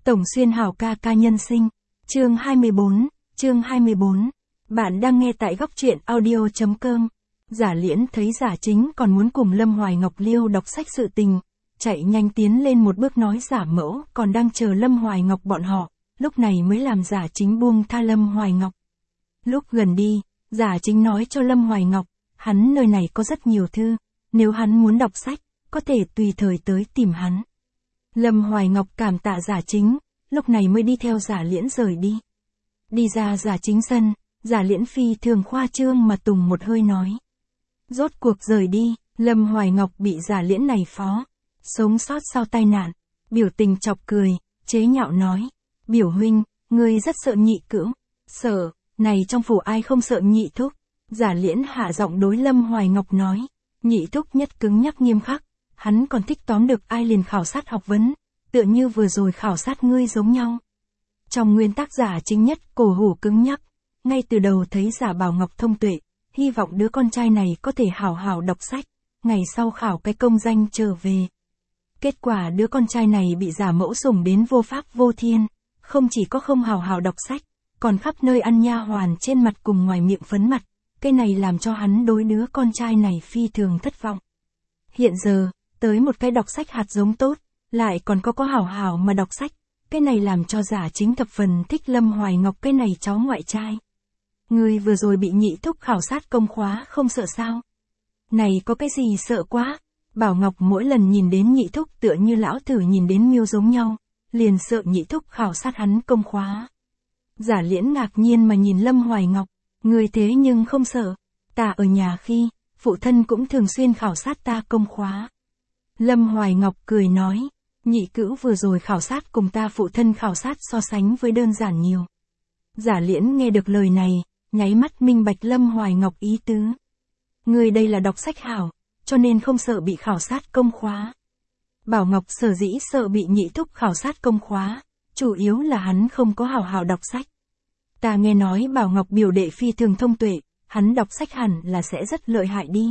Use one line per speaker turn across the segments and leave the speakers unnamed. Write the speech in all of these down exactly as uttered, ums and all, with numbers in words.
Tổng xuyên hào ca ca nhân sinh. Chương hai mươi bốn, chương hai mươi bốn. Bạn đang nghe tại góc truyện audio.com. Giả Liễn thấy Giả Chính còn muốn cùng Lâm Hoài Ngọc liêu đọc sách sự tình, chạy nhanh tiến lên một bước nói Giả Mẫu còn đang chờ Lâm Hoài Ngọc bọn họ, lúc này mới làm Giả Chính buông tha Lâm Hoài Ngọc. Lúc gần đi, Giả Chính nói cho Lâm Hoài Ngọc, hắn nơi này có rất nhiều thư, nếu hắn muốn đọc sách, có thể tùy thời tới tìm hắn. Lâm Hoài Ngọc cảm tạ Giả Chính, lúc này mới đi theo Giả Liễn rời đi. Đi ra Giả Chính sân, Giả Liễn phi thường khoa trương mà tùng một hơi nói. Rốt cuộc rời đi, Lâm Hoài Ngọc bị Giả Liễn này phó, sống sót sau tai nạn, biểu tình chọc cười, chế nhạo nói. Biểu huynh, ngươi rất sợ nhị cữu. Sợ, này trong phủ ai không sợ nhị thúc. Giả Liễn hạ giọng đối Lâm Hoài Ngọc nói. Nhị thúc nhất cứng nhắc nghiêm khắc, hắn còn thích tóm được ai liền khảo sát học vấn, tựa như vừa rồi khảo sát ngươi giống nhau. Trong nguyên tắc Giả Chính nhất cổ hủ cứng nhắc, ngay từ đầu thấy Giả Bảo Ngọc thông tuệ, hy vọng đứa con trai này có thể hảo hảo đọc sách, ngày sau khảo cái công danh trở về. Kết quả đứa con trai này bị Giả Mẫu sủng đến vô pháp vô thiên, không chỉ có không hảo hảo đọc sách, còn khắp nơi ăn nha hoàn trên mặt cùng ngoài miệng phấn mặt, cái này làm cho hắn đối đứa con trai này phi thường thất vọng. Hiện giờ, tới một cái đọc sách hạt giống tốt, lại còn có có hảo hảo mà đọc sách, cái này làm cho Giả Chính thập phần thích Lâm Hoài Ngọc cái này cháu ngoại trai. Ngươi vừa rồi bị nhị thúc khảo sát công khóa không sợ sao? Này có cái gì sợ quá? Bảo Ngọc mỗi lần nhìn đến nhị thúc tựa như lão thử nhìn đến miêu giống nhau, liền sợ nhị thúc khảo sát hắn công khóa. Giả Liễn ngạc nhiên mà nhìn Lâm Hoài Ngọc, ngươi thế nhưng không sợ, ta ở nhà khi, phụ thân cũng thường xuyên khảo sát ta công khóa. Lâm Hoài Ngọc cười nói, nhị cữu vừa rồi khảo sát cùng ta phụ thân khảo sát so sánh với đơn giản nhiều. Giả Liễn nghe được lời này, nháy mắt minh bạch Lâm Hoài Ngọc ý tứ. Người đây là đọc sách hảo, cho nên không sợ bị khảo sát công khóa. Bảo Ngọc sở dĩ sợ bị nhị thúc khảo sát công khóa, chủ yếu là hắn không có hảo hảo đọc sách. Ta nghe nói Bảo Ngọc biểu đệ phi thường thông tuệ, hắn đọc sách hẳn là sẽ rất lợi hại đi.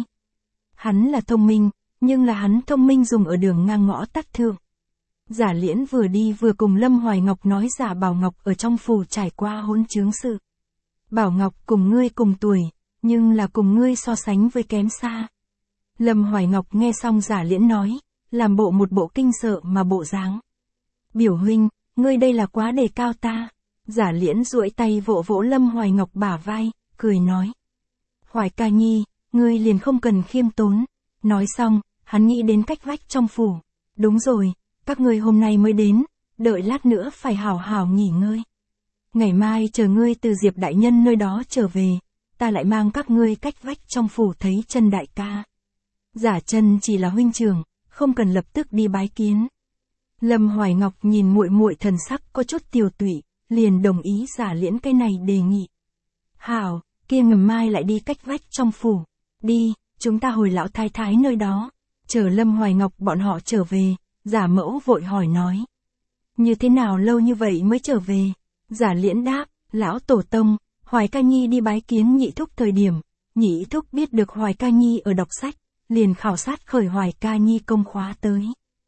Hắn là thông minh, nhưng là hắn thông minh dùng ở đường ngang ngõ tắt thượng. Giả Liễn vừa đi vừa cùng Lâm Hoài Ngọc nói Giả Bảo Ngọc ở trong phủ trải qua hỗn trướng sự. Bảo Ngọc cùng ngươi cùng tuổi, nhưng là cùng ngươi so sánh với kém xa. Lâm Hoài Ngọc nghe xong Giả Liễn nói, làm bộ một bộ kinh sợ mà bộ dáng. Biểu huynh, ngươi đây là quá đề cao ta. Giả Liễn duỗi tay vỗ vỗ Lâm Hoài Ngọc bả vai, cười nói. Hoài ca nhi, ngươi liền không cần khiêm tốn. Nói xong, hắn nghĩ đến cách vách trong phủ. Đúng rồi, các ngươi hôm nay mới đến, đợi lát nữa phải hảo hảo nghỉ ngơi. Ngày mai chờ ngươi từ Diệp đại nhân nơi đó trở về, ta lại mang các ngươi cách vách trong phủ thấy Chân đại ca. Giả Chân chỉ là huynh trưởng, không cần lập tức đi bái kiến. Lâm Hoài Ngọc nhìn muội muội thần sắc có chút tiều tụy, liền đồng ý Giả Liễn cái này đề nghị. Hảo, kia ngầm mai lại đi cách vách trong phủ. Đi, chúng ta hồi lão thái thái nơi đó. Chờ Lâm Hoài Ngọc bọn họ trở về, Giả Mẫu vội hỏi nói. Như thế nào lâu như vậy mới trở về? Giả Liễn đáp, lão tổ tông, Hoài ca nhi đi bái kiến nhị thúc thời điểm, nhị thúc biết được Hoài ca nhi ở đọc sách, liền khảo sát khởi Hoài ca nhi công khóa tới.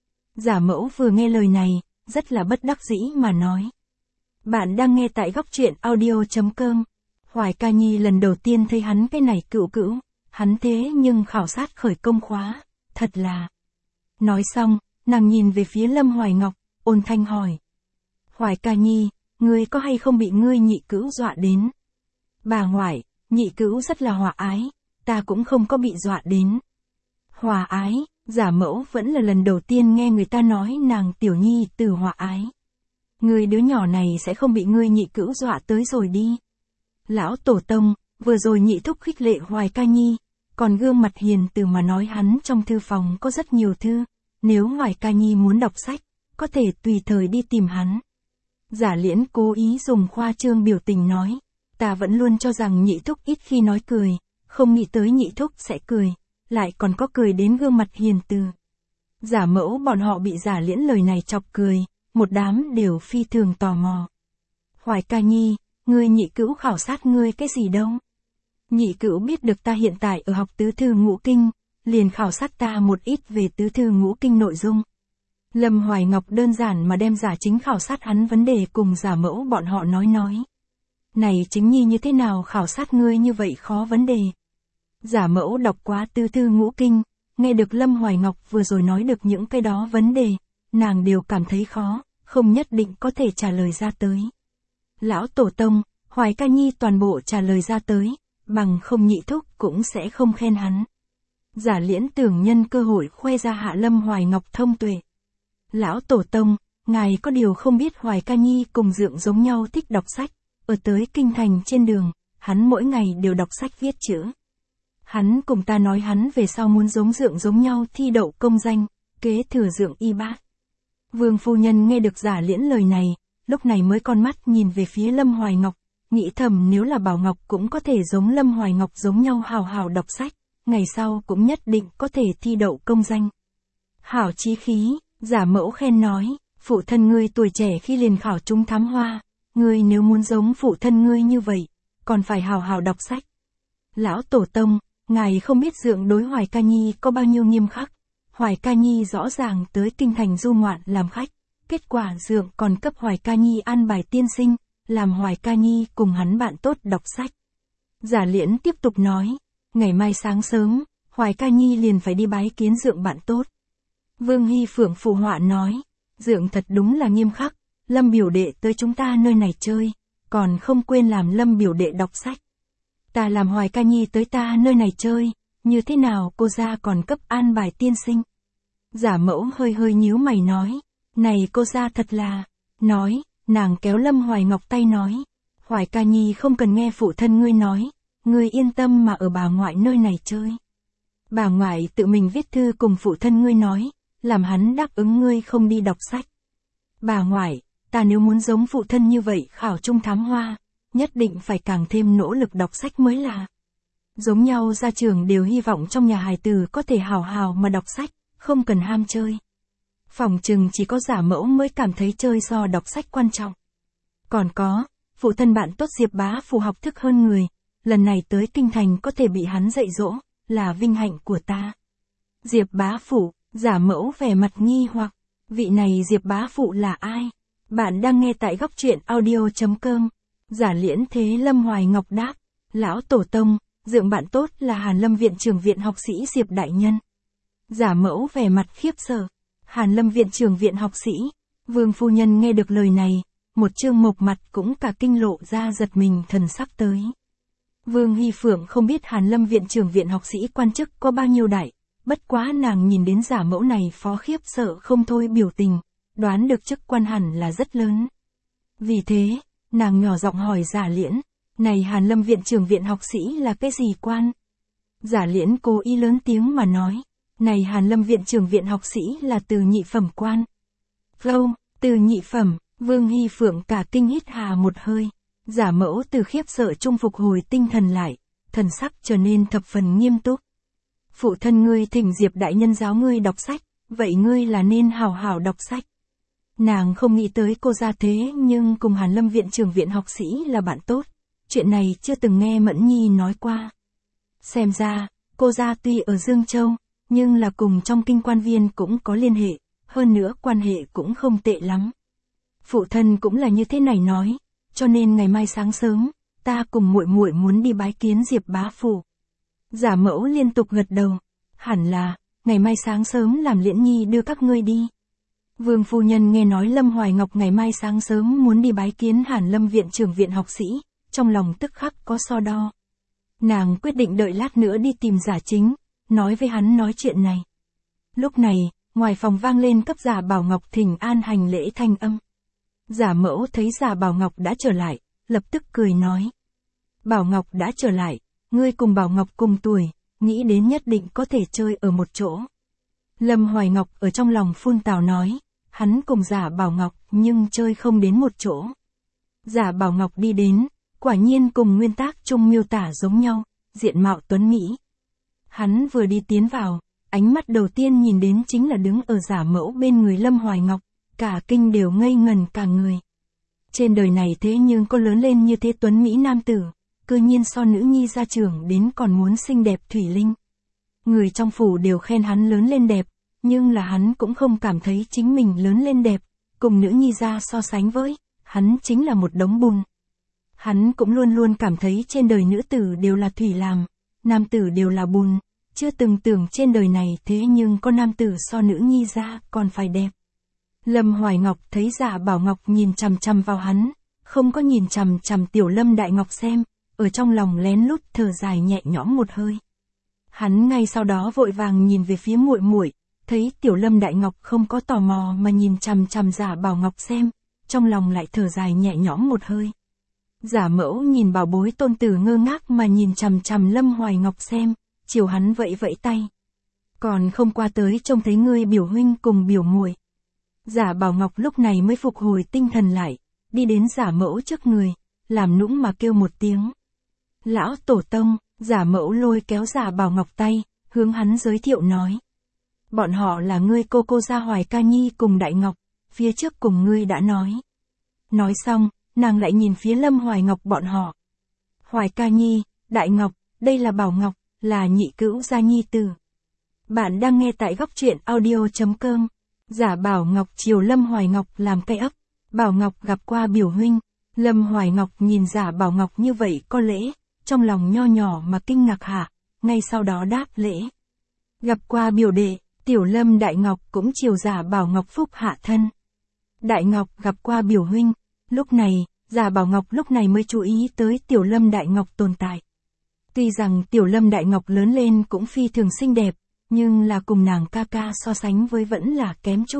Giả Mẫu vừa nghe lời này, rất là bất đắc dĩ mà nói. Bạn đang nghe tại góc truyện audio.com. Hoài ca nhi lần đầu tiên thấy hắn cái này cựu cữu, hắn thế nhưng khảo sát khởi công khóa, thật là. Nói xong, nàng nhìn về phía Lâm Hoài Ngọc, ôn thanh hỏi. Hoài ca nhi, ngươi có hay không bị ngươi nhị cữu dọa đến? Bà ngoại, nhị cữu rất là hòa ái, ta cũng không có bị dọa đến. Hòa ái, Giả Mẫu vẫn là lần đầu tiên nghe người ta nói nàng tiểu nhi từ hòa ái. Ngươi đứa nhỏ này sẽ không bị ngươi nhị cữu dọa tới rồi đi. Lão tổ tông, vừa rồi nhị thúc khích lệ Hoài ca nhi, còn gương mặt hiền từ mà nói hắn trong thư phòng có rất nhiều thư, nếu Hoài ca nhi muốn đọc sách, có thể tùy thời đi tìm hắn. Giả Liễn cố ý dùng khoa trương biểu tình nói, ta vẫn luôn cho rằng nhị thúc ít khi nói cười, không nghĩ tới nhị thúc sẽ cười, lại còn có cười đến gương mặt hiền từ. Giả Mẫu bọn họ bị Giả Liễn lời này chọc cười, một đám đều phi thường tò mò. Hoài ca nhi, ngươi nhị cữu khảo sát ngươi cái gì đâu? Nhị cữu biết được ta hiện tại ở học tứ thư ngũ kinh, liền khảo sát ta một ít về tứ thư ngũ kinh nội dung. Lâm Hoài Ngọc đơn giản mà đem Giả Chính khảo sát hắn vấn đề cùng Giả Mẫu bọn họ nói nói. Này Chính Nhi như thế nào khảo sát ngươi như vậy khó vấn đề. Giả Mẫu đọc quá Tư Thư Ngũ Kinh, nghe được Lâm Hoài Ngọc vừa rồi nói được những cái đó vấn đề, nàng đều cảm thấy khó, không nhất định có thể trả lời ra tới. Lão Tổ Tông, Hoài Ca Nhi toàn bộ trả lời ra tới, bằng không Nhị Thúc cũng sẽ không khen hắn. Giả Liễn tưởng nhân cơ hội khoe ra hạ Lâm Hoài Ngọc thông tuệ. Lão Tổ Tông, ngài có điều không biết Hoài Ca Nhi cùng Dượng giống nhau thích đọc sách, ở tới kinh thành trên đường, hắn mỗi ngày đều đọc sách viết chữ. Hắn cùng ta nói hắn về sau muốn giống Dượng giống nhau thi đậu công danh, kế thừa Dượng y bác. Vương phu nhân nghe được Giả Liễn lời này, lúc này mới con mắt nhìn về phía Lâm Hoài Ngọc, nghĩ thầm nếu là Bảo Ngọc cũng có thể giống Lâm Hoài Ngọc giống nhau hào hào đọc sách, ngày sau cũng nhất định có thể thi đậu công danh. Hảo chí khí, Giả Mẫu khen nói, phụ thân ngươi tuổi trẻ khi liền khảo trúng thám hoa, ngươi nếu muốn giống phụ thân ngươi như vậy, còn phải hào hào đọc sách. Lão Tổ Tông, ngài không biết Dượng đối Hoài Ca Nhi có bao nhiêu nghiêm khắc. Hoài Ca Nhi rõ ràng tới kinh thành du ngoạn làm khách, kết quả Dượng còn cấp Hoài Ca Nhi an bài tiên sinh, làm Hoài Ca Nhi cùng hắn bạn tốt đọc sách. Giả Liễn tiếp tục nói, ngày mai sáng sớm, Hoài Ca Nhi liền phải đi bái kiến Dượng bạn tốt. Vương Hy Phượng phụ họa nói, Dượng thật đúng là nghiêm khắc, Lâm biểu đệ tới chúng ta nơi này chơi, còn không quên làm Lâm biểu đệ đọc sách. Ta làm Hoài Ca Nhi tới ta nơi này chơi, như thế nào cô ra còn cấp an bài tiên sinh. Giả Mẫu hơi hơi nhíu mày nói, này cô ra thật là, nói, nàng kéo Lâm Hoài Ngọc tay nói, Hoài Ca Nhi không cần nghe phụ thân ngươi nói, ngươi yên tâm mà ở bà ngoại nơi này chơi. Bà ngoại tự mình viết thư cùng phụ thân ngươi nói, làm hắn đáp ứng ngươi không đi đọc sách. Bà ngoại, ta nếu muốn giống phụ thân như vậy khảo trung thám hoa, nhất định phải càng thêm nỗ lực đọc sách mới là. Giống nhau gia trưởng đều hy vọng trong nhà hài tử có thể hào hào mà đọc sách, không cần ham chơi. Phỏng chừng chỉ có Giả Mẫu mới cảm thấy chơi so đọc sách quan trọng. Còn có, phụ thân bạn tốt Diệp Bá Phụ học thức hơn người, lần này tới kinh thành có thể bị hắn dạy dỗ, là vinh hạnh của ta. Diệp Bá Phụ, Giả Mẫu vẻ mặt nghi hoặc, vị này Diệp Bá Phụ là ai? Bạn đang nghe tại góc truyện audio chấm com. Giả Liễn thế Lâm Hoài Ngọc đáp, Lão Tổ Tông, Dượng bạn tốt là Hàn Lâm Viện Trưởng Viện học sĩ Diệp Đại Nhân. Giả Mẫu vẻ mặt khiếp sợ, Hàn Lâm Viện Trưởng Viện học sĩ. Vương phu nhân nghe được lời này, một trương mộc mặt cũng cả kinh lộ ra giật mình thần sắc tới. Vương Hy Phượng không biết Hàn Lâm Viện Trưởng Viện học sĩ quan chức có bao nhiêu đại, bất quá nàng nhìn đến Giả Mẫu này phó khiếp sợ không thôi biểu tình, đoán được chức quan hẳn là rất lớn. Vì thế, nàng nhỏ giọng hỏi Giả Liễn, này Hàn Lâm Viện Trưởng Viện học sĩ là cái gì quan? Giả Liễn cố ý lớn tiếng mà nói, này Hàn Lâm Viện Trưởng Viện học sĩ là từ nhị phẩm quan. Flow, từ nhị phẩm, Vương Hy Phượng cả kinh hít hà một hơi. Giả Mẫu từ khiếp sợ trung phục hồi tinh thần lại, thần sắc trở nên thập phần nghiêm túc. Phụ thân ngươi thỉnh Diệp Đại Nhân giáo ngươi đọc sách, vậy ngươi là nên hào hào đọc sách. Nàng không nghĩ tới cô ra thế nhưng cùng Hàn Lâm Viện Trưởng Viện học sĩ là bạn tốt. Chuyện này chưa từng nghe Mẫn Nhi nói qua. Xem ra, cô ra tuy ở Dương Châu, nhưng là cùng trong kinh quan viên cũng có liên hệ, hơn nữa quan hệ cũng không tệ lắm. Phụ thân cũng là như thế này nói, cho nên ngày mai sáng sớm, ta cùng muội muội muốn đi bái kiến Diệp Bá Phụ. Giả Mẫu liên tục gật đầu, hẳn là, ngày mai sáng sớm làm Liễn Nhi đưa các ngươi đi. Vương phu nhân nghe nói Lâm Hoài Ngọc ngày mai sáng sớm muốn đi bái kiến Hàn Lâm Viện Trưởng Viện học sĩ, trong lòng tức khắc có so đo. Nàng quyết định đợi lát nữa đi tìm Giả Chính, nói với hắn nói chuyện này. Lúc này, ngoài phòng vang lên cấp Giả Bảo Ngọc thỉnh an hành lễ thanh âm. Giả Mẫu thấy Giả Bảo Ngọc đã trở lại, lập tức cười nói. Bảo Ngọc đã trở lại, ngươi cùng Bảo Ngọc cùng tuổi, nghĩ đến nhất định có thể chơi ở một chỗ. Lâm Hoài Ngọc ở trong lòng phun tào nói, hắn cùng Giả Bảo Ngọc nhưng chơi không đến một chỗ. Giả Bảo Ngọc đi đến, quả nhiên cùng nguyên tác chung miêu tả giống nhau, diện mạo tuấn mỹ. Hắn vừa đi tiến vào, ánh mắt đầu tiên nhìn đến chính là đứng ở Giả Mẫu bên người Lâm Hoài Ngọc, cả kinh đều ngây ngần cả người. Trên đời này thế nhưng có lớn lên như thế tuấn mỹ nam tử, cư nhiên so nữ nhi gia trưởng đến còn muốn xinh đẹp thủy linh. Người trong phủ đều khen hắn lớn lên đẹp, nhưng là hắn cũng không cảm thấy chính mình lớn lên đẹp, cùng nữ nhi ra so sánh với, hắn chính là một đống bùn. Hắn cũng luôn luôn cảm thấy trên đời nữ tử đều là thủy làm, nam tử đều là bùn, chưa từng tưởng trên đời này thế nhưng có nam tử so nữ nhi ra còn phải đẹp. Lâm Hoài Ngọc thấy Dạ Bảo Ngọc nhìn chằm chằm vào hắn, không có nhìn chằm chằm Tiểu Lâm Đại Ngọc xem, ở trong lòng lén lút thở dài nhẹ nhõm một hơi. Hắn ngay sau đó vội vàng nhìn về phía muội muội, thấy Tiểu Lâm Đại Ngọc không có tò mò mà nhìn chằm chằm Dạ Bảo Ngọc xem, trong lòng lại thở dài nhẹ nhõm một hơi. Giả Mẫu nhìn bảo bối tôn tử ngơ ngác mà nhìn chằm chằm Lâm Hoài Ngọc xem, chiều hắn vẫy vẫy tay. Còn không qua tới trông thấy ngươi biểu huynh cùng biểu muội. Giả Bảo Ngọc lúc này mới phục hồi tinh thần lại, đi đến Giả Mẫu trước người, làm nũng mà kêu một tiếng. Lão tổ tông, Giả Mẫu lôi kéo Giả Bảo Ngọc tay, hướng hắn giới thiệu nói. Bọn họ là ngươi cô cô Gia Hoài Ca Nhi cùng Đại Ngọc, phía trước cùng ngươi đã nói. Nói xong, nàng lại nhìn phía Lâm Hoài Ngọc bọn họ. Hoài Ca Nhi, Đại Ngọc, đây là Bảo Ngọc, là nhị cữu gia nhi tử. Bạn đang nghe tại góc truyện audio chấm com. Giả Bảo Ngọc chiều Lâm Hoài Ngọc làm cây ấp. Bảo Ngọc gặp qua biểu huynh. Lâm Hoài Ngọc nhìn Giả Bảo Ngọc như vậy có lễ, trong lòng nho nhỏ mà kinh ngạc hạ, ngay sau đó đáp lễ. Gặp qua biểu đệ, Tiểu Lâm Đại Ngọc cũng chiều Giả Bảo Ngọc phúc hạ thân. Đại Ngọc gặp qua biểu huynh. Lúc này, Giả Bảo Ngọc lúc này mới chú ý tới Tiểu Lâm Đại Ngọc tồn tại. Tuy rằng Tiểu Lâm Đại Ngọc lớn lên cũng phi thường xinh đẹp, nhưng là cùng nàng ca ca so sánh với vẫn là kém chút.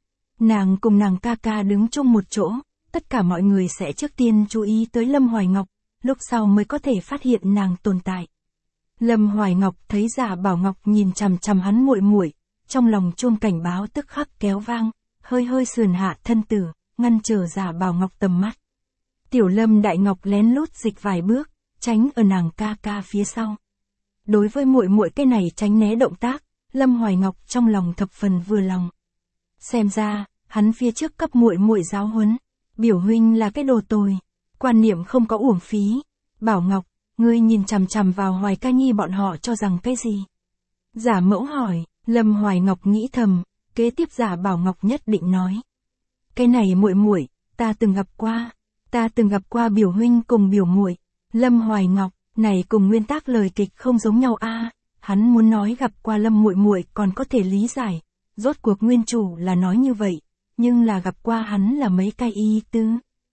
Nàng cùng nàng ca ca đứng chung một chỗ, tất cả mọi người sẽ trước tiên chú ý tới Lâm Hoài Ngọc, lúc sau mới có thể phát hiện nàng tồn tại. Lâm Hoài Ngọc thấy Giả Bảo Ngọc nhìn chằm chằm hắn muội muội, trong lòng chuông cảnh báo tức khắc kéo vang, hơi hơi sườn hạ thân tử, ngăn trở Giả Bảo Ngọc tầm mắt. Tiểu Lâm Đại Ngọc lén lút dịch vài bước, tránh ở nàng ca ca phía sau. Đối với muội muội cái này tránh né động tác, Lâm Hoài Ngọc trong lòng thập phần vừa lòng. Xem ra, hắn phía trước cấp muội muội giáo huấn, biểu huynh là cái đồ tồi, quan niệm không có uổng phí. Bảo Ngọc, ngươi nhìn chằm chằm vào Hoài Ca Nhi bọn họ cho rằng cái gì? Giả Mẫu hỏi, Lâm Hoài Ngọc nghĩ thầm, kế tiếp Giả Bảo Ngọc nhất định nói. Cái này muội muội, ta từng gặp qua, ta từng gặp qua biểu huynh cùng biểu muội. Lâm Hoài Ngọc, này cùng nguyên tác lời kịch không giống nhau a, à, hắn muốn nói gặp qua Lâm muội muội còn có thể lý giải, rốt cuộc nguyên chủ là nói như vậy, nhưng là gặp qua hắn là mấy cái ý tứ.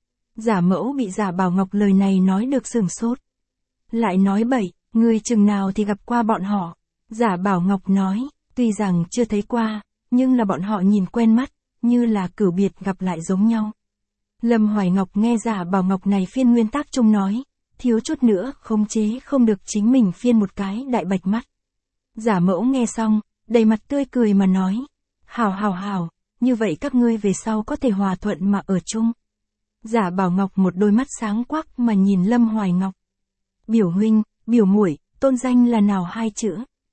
Giả Mẫu bị Giả Bảo Ngọc lời này nói được sửng sốt. Lại nói bậy, người chừng nào thì gặp qua bọn họ. Giả Bảo Ngọc nói, tuy rằng chưa thấy qua, nhưng là bọn họ nhìn quen mắt, như là cửu biệt gặp lại giống nhau. Lâm Hoài Ngọc nghe Giả Bảo Ngọc này phiên nguyên tác chung nói, thiếu chút nữa khống chế không được chính mình phiên một cái đại bạch mắt. Giả Mẫu nghe xong, đầy mặt tươi cười mà nói, hảo hảo hảo, như vậy các ngươi về sau có thể hòa thuận mà ở chung. Giả Bảo Ngọc một đôi mắt sáng quắc mà nhìn Lâm Hoài Ngọc. Biểu huynh, biểu muội, tôn danh là nào hai chữ?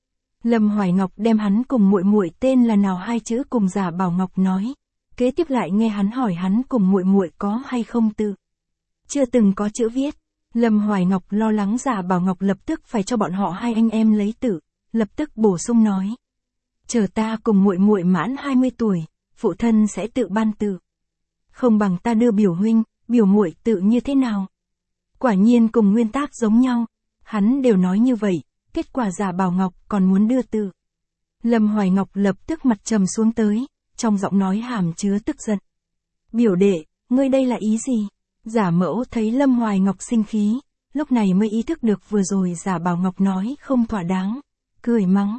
Lâm Hoài Ngọc đem hắn cùng muội muội tên là nào hai chữ cùng Giả Bảo Ngọc nói. Kế tiếp lại nghe hắn hỏi hắn cùng muội muội có hay không tự. Chưa từng có chữ viết. Lâm Hoài Ngọc lo lắng Giả Bảo Ngọc lập tức phải cho bọn họ hai anh em lấy tử, lập tức bổ sung nói. Chờ ta cùng muội muội mãn hai mươi tuổi, phụ thân sẽ tự ban tự. Không bằng ta đưa biểu huynh, biểu muội tự như thế nào? Quả nhiên cùng nguyên tác giống nhau, hắn đều nói như vậy, kết quả Giả Bảo Ngọc còn muốn đưa tự. Lâm Hoài Ngọc lập tức mặt trầm xuống tới, trong giọng nói hàm chứa tức giận. Biểu đệ, ngươi đây là ý gì? Giả Mẫu thấy Lâm Hoài Ngọc sinh khí, lúc này mới ý thức được vừa rồi Giả Bảo Ngọc nói không thỏa đáng, cười mắng.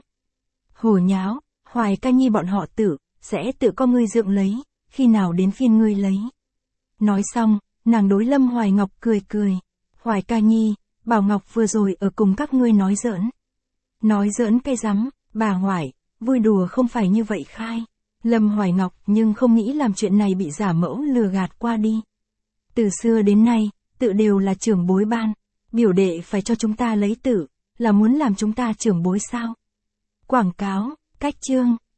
Hồ nháo, Hoài Ca Nhi bọn họ tự, sẽ tự có ngươi dưỡng lấy, khi nào đến phiên ngươi lấy. Nói xong, nàng đối Lâm Hoài Ngọc cười cười. Hoài Ca Nhi, Bảo Ngọc vừa rồi ở cùng các ngươi nói giỡn. Nói giỡn cái rắm, bà ngoại, vui đùa không phải như vậy khai. Lâm Hoài Ngọc nhưng không nghĩ làm chuyện này bị Giả Mẫu lừa gạt qua đi. Từ xưa đến nay, tự đều là trưởng bối ban, biểu đệ phải cho chúng ta lấy tự, là muốn làm chúng ta trưởng bối sao? Quảng cáo, cách chương.